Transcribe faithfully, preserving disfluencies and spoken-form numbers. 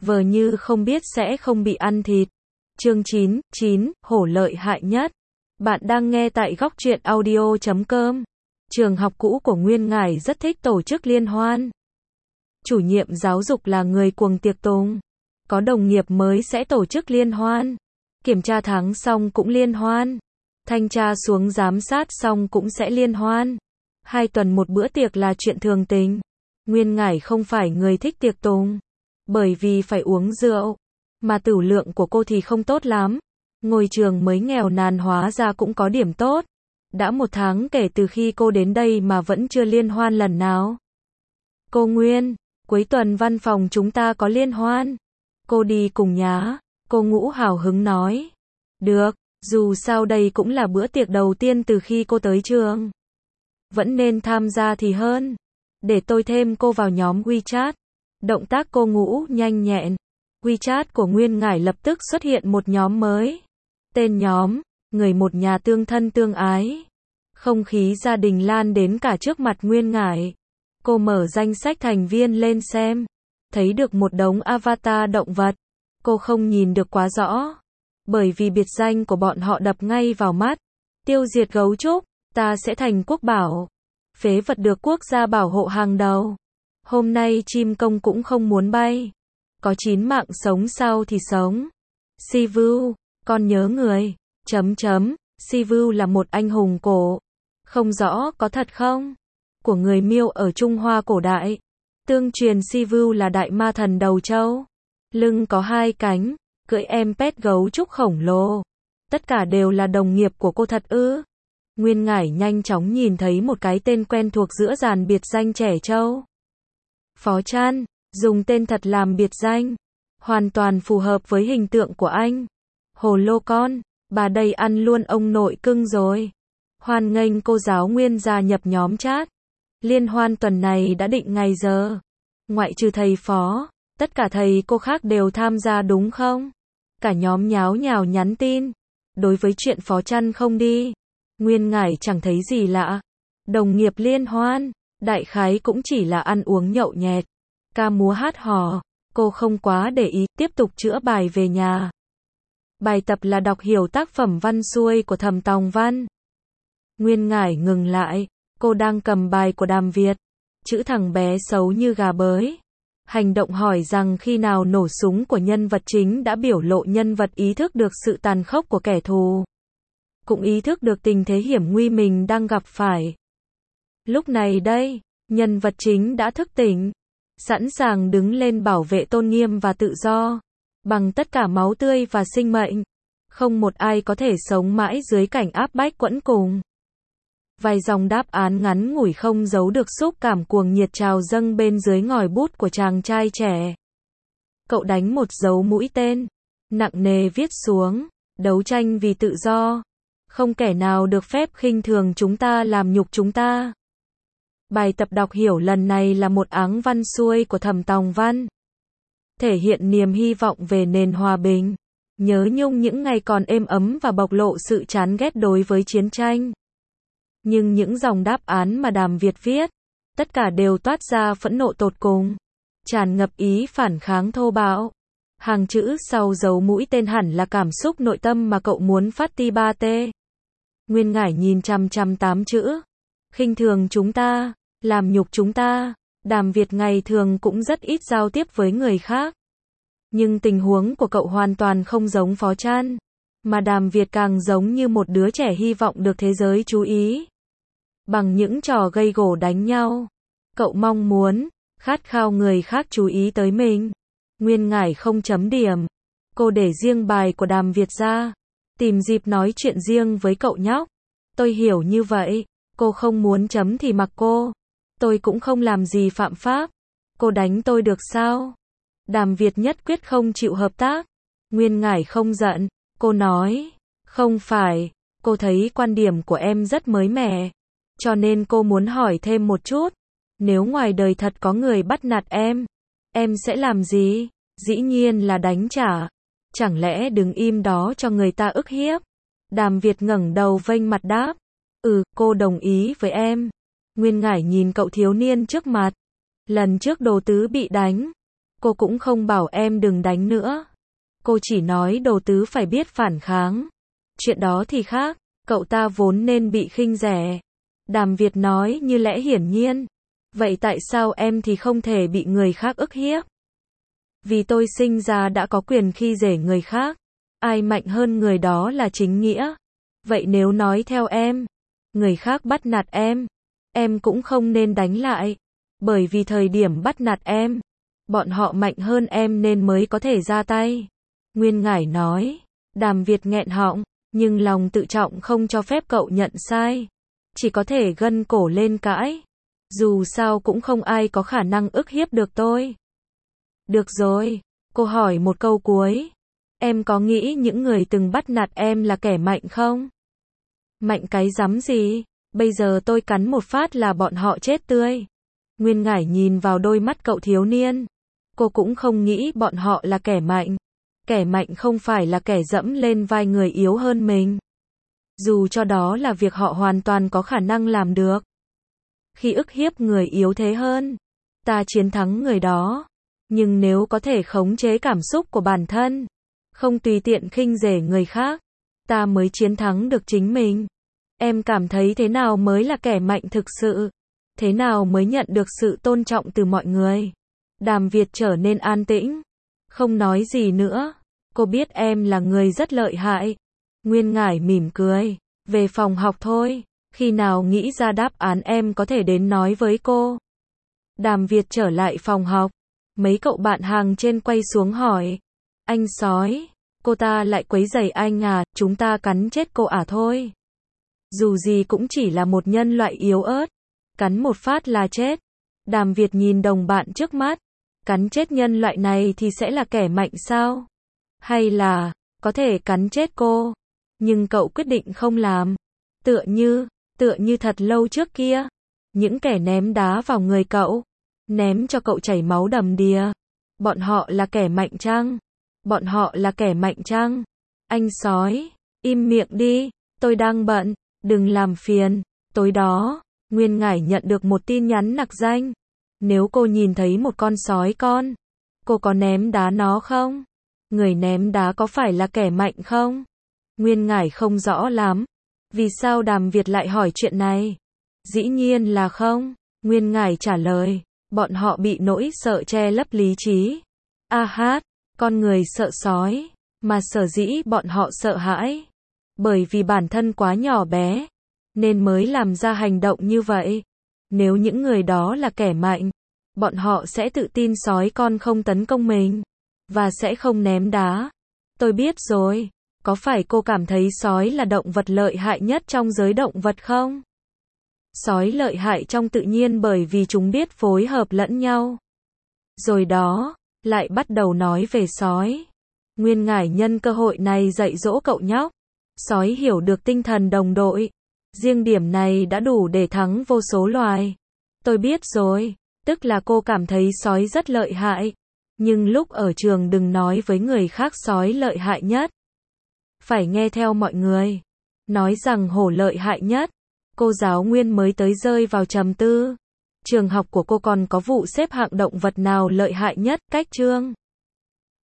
vờ như không biết sẽ không bị ăn thịt. Chương chín, chín, hổ lợi hại nhất. Bạn đang nghe tại góc truyện audio chấm com. Trường học cũ của Nguyên Ngải rất thích tổ chức liên hoan. Chủ nhiệm giáo dục là người cuồng tiệc tùng. Có đồng nghiệp mới sẽ tổ chức liên hoan. Kiểm tra tháng xong cũng liên hoan. Thanh tra xuống giám sát xong cũng sẽ liên hoan. Hai tuần một bữa tiệc là chuyện thường tình. Nguyên Ngải không phải người thích tiệc tùng, bởi vì phải uống rượu, mà tửu lượng của cô thì không tốt lắm. Ngôi trường mới nghèo nàn hóa ra cũng có điểm tốt. Đã một tháng kể từ khi cô đến đây mà vẫn chưa liên hoan lần nào. Cô Nguyên, cuối tuần văn phòng chúng ta có liên hoan. Cô đi cùng nhá. Cô Ngũ hào hứng nói. Được, dù sao đây cũng là bữa tiệc đầu tiên từ khi cô tới trường. Vẫn nên tham gia thì hơn. Để tôi thêm cô vào nhóm WeChat. Động tác cô Ngũ nhanh nhẹn. WeChat của Nguyên Ngải lập tức xuất hiện một nhóm mới. Tên nhóm, người một nhà tương thân tương ái. Không khí gia đình lan đến cả trước mặt Nguyên Ngải. Cô mở danh sách thành viên lên xem. Thấy được một đống avatar động vật. Cô không nhìn được quá rõ. Bởi vì biệt danh của bọn họ đập ngay vào mắt. Tiêu diệt gấu trúc, ta sẽ thành quốc bảo. Phế vật được quốc gia bảo hộ hàng đầu. Hôm nay chim công cũng không muốn bay. Có chín mạng sống sau thì sống. Sivu, con nhớ người. Chấm chấm, Sivu là một anh hùng cổ. Không rõ có thật không? Của người Miêu ở Trung Hoa cổ đại. Tương truyền Sivu là đại ma thần đầu trâu. Lưng có hai cánh, cưỡi em pet gấu trúc khổng lồ. Tất cả đều là đồng nghiệp của cô thật ư? Nguyên Ngải nhanh chóng nhìn thấy một cái tên quen thuộc giữa dàn biệt danh trẻ trâu. Phó Trăn, dùng tên thật làm biệt danh. Hoàn toàn phù hợp với hình tượng của anh. Hồ lô con, bà đây ăn luôn ông nội cưng rồi. Hoan nghênh cô giáo Nguyên gia nhập nhóm chat. Liên hoan tuần này đã định ngày giờ. Ngoại trừ thầy phó, tất cả thầy cô khác đều tham gia đúng không? Cả nhóm nháo nhào nhắn tin. Đối với chuyện Phó Trăn không đi, Nguyên Ngải chẳng thấy gì lạ. Đồng nghiệp liên hoan, đại khái cũng chỉ là ăn uống nhậu nhẹt, ca múa hát hò. Cô không quá để ý, tiếp tục chữa bài về nhà. Bài tập là đọc hiểu tác phẩm văn xuôi của Thẩm Tòng Văn. Nguyên Ngải ngừng lại, cô đang cầm bài của Đàm Việt. Chữ thằng bé xấu như gà bới. Hành động hỏi rằng khi nào nổ súng của nhân vật chính đã biểu lộ nhân vật ý thức được sự tàn khốc của kẻ thù. Cũng ý thức được tình thế hiểm nguy mình đang gặp phải. Lúc này đây, nhân vật chính đã thức tỉnh. Sẵn sàng đứng lên bảo vệ tôn nghiêm và tự do. Bằng tất cả máu tươi và sinh mệnh. Không một ai có thể sống mãi dưới cảnh áp bách quẫn cùng. Vài dòng đáp án ngắn ngủi không giấu được xúc cảm cuồng nhiệt trào dâng bên dưới ngòi bút của chàng trai trẻ. Cậu đánh một dấu mũi tên, nặng nề viết xuống, đấu tranh vì tự do. Không kẻ nào được phép khinh thường chúng ta làm nhục chúng ta. Bài tập đọc hiểu lần này là một áng văn xuôi của Thẩm Tòng Văn. Thể hiện niềm hy vọng về nền hòa bình. Nhớ nhung những ngày còn êm ấm và bộc lộ sự chán ghét đối với chiến tranh. Nhưng những dòng đáp án mà Đàm Việt viết, tất cả đều toát ra phẫn nộ tột cùng. Tràn ngập ý phản kháng thô bạo. Hàng chữ sau dấu mũi tên hẳn là cảm xúc nội tâm mà cậu muốn phát ti ba tê. Nguyên Ngải nhìn chằm chằm tám chữ. Khinh thường chúng ta, làm nhục chúng ta. Đàm Việt ngày thường cũng rất ít giao tiếp với người khác. Nhưng tình huống của cậu hoàn toàn không giống Phó Trăn. Mà Đàm Việt càng giống như một đứa trẻ hy vọng được thế giới chú ý. Bằng những trò gây gổ đánh nhau. Cậu mong muốn, khát khao người khác chú ý tới mình. Nguyên Ngải không chấm điểm. Cô để riêng bài của Đàm Việt ra. Tìm dịp nói chuyện riêng với cậu nhóc. Tôi hiểu như vậy. Cô không muốn chấm thì mặc cô. Tôi cũng không làm gì phạm pháp. Cô đánh tôi được sao? Đàm Việt nhất quyết không chịu hợp tác. Nguyên Ngải không giận. Cô nói, không phải, cô thấy quan điểm của em rất mới mẻ. Cho nên cô muốn hỏi thêm một chút. Nếu ngoài đời thật có người bắt nạt em, em sẽ làm gì? Dĩ nhiên là đánh trả. Chẳng lẽ đứng im đó cho người ta ức hiếp? Đàm Việt ngẩng đầu vênh mặt đáp. Ừ, cô đồng ý với em. Nguyên Ngải nhìn cậu thiếu niên trước mặt. Lần trước Đồ Tứ bị đánh, Cô cũng không bảo em đừng đánh nữa. Cô chỉ nói đồ tứ phải biết phản kháng. Chuyện đó thì khác, cậu ta vốn nên bị khinh rẻ. Đàm Việt nói như lẽ hiển nhiên. Vậy tại sao em thì không thể bị người khác ức hiếp? Vì tôi sinh ra đã có quyền khi dễ người khác. Ai mạnh hơn người đó là chính nghĩa. Vậy nếu nói theo em, người khác bắt nạt em, em cũng không nên đánh lại. Bởi vì thời điểm bắt nạt em, bọn họ mạnh hơn em nên mới có thể ra tay. Nguyên Ngải nói. Đàm Việt nghẹn họng, nhưng lòng tự trọng không cho phép cậu nhận sai. Chỉ có thể gân cổ lên cãi. Dù sao cũng không ai có khả năng ức hiếp được tôi. Được rồi, cô hỏi một câu cuối. Em có nghĩ những người từng bắt nạt em là kẻ mạnh không? Mạnh cái rắm gì? Bây giờ tôi cắn một phát là bọn họ chết tươi. Nguyên Ngải nhìn vào đôi mắt cậu thiếu niên. Cô cũng không nghĩ bọn họ là kẻ mạnh. Kẻ mạnh không phải là kẻ dẫm lên vai người yếu hơn mình. Dù cho đó là việc họ hoàn toàn có khả năng làm được. Khi ức hiếp người yếu thế hơn, ta chiến thắng người đó. Nhưng nếu có thể khống chế cảm xúc của bản thân, không tùy tiện khinh rể người khác, ta mới chiến thắng được chính mình. Em cảm thấy thế nào mới là kẻ mạnh thực sự? Thế nào mới nhận được sự tôn trọng từ mọi người? Đàm Việt trở nên an tĩnh, không nói gì nữa. Cô biết em là người rất lợi hại. Nguyên Ngải mỉm cười. Về phòng học thôi. Khi nào nghĩ ra đáp án em có thể đến nói với cô. Đàm Việt trở lại phòng học. Mấy cậu bạn hàng trên quay xuống hỏi. Anh sói, cô ta lại quấy rầy anh à, chúng ta cắn chết cô à thôi. Dù gì cũng chỉ là một nhân loại yếu ớt. Cắn một phát là chết. Đàm Việt nhìn đồng bạn trước mắt. Cắn chết nhân loại này thì sẽ là kẻ mạnh sao? Hay là, có thể cắn chết cô. Nhưng cậu quyết định không làm. Tựa như, tựa như thật lâu trước kia. Những kẻ ném đá vào người cậu. Ném cho cậu chảy máu đầm đìa. Bọn họ là kẻ mạnh chăng? Bọn họ là kẻ mạnh chăng? Anh sói, im miệng đi. Tôi đang bận, đừng làm phiền. Tối đó, Nguyên Ngải nhận được một tin nhắn nặc danh. Nếu cô nhìn thấy một con sói con, cô có ném đá nó không? Người ném đá có phải là kẻ mạnh không? Nguyên Ngải không rõ lắm. Vì sao Đàm Việt lại hỏi chuyện này? Dĩ nhiên là không. Nguyên Ngải trả lời. Bọn họ bị nỗi sợ che lấp lý trí. A hát, con người sợ sói. Mà sở dĩ bọn họ sợ hãi. Bởi vì bản thân quá nhỏ bé. Nên mới làm ra hành động như vậy. Nếu những người đó là kẻ mạnh, bọn họ sẽ tự tin sói con không tấn công mình. Và sẽ không ném đá. Tôi biết rồi. Có phải cô cảm thấy sói là động vật lợi hại nhất trong giới động vật không? Sói lợi hại trong tự nhiên bởi vì chúng biết phối hợp lẫn nhau. Rồi đó, lại bắt đầu nói về sói. Nguyên Ngải nhân cơ hội này dạy dỗ cậu nhóc. Sói hiểu được tinh thần đồng đội. Riêng điểm này đã đủ để thắng vô số loài. Tôi biết rồi. Tức là cô cảm thấy sói rất lợi hại. Nhưng lúc ở trường đừng nói với người khác sói lợi hại nhất. Phải nghe theo mọi người. Nói rằng hổ lợi hại nhất. Cô giáo Nguyên mới tới rơi vào trầm tư. Trường học của cô còn có vụ xếp hạng động vật nào lợi hại nhất, cách chương.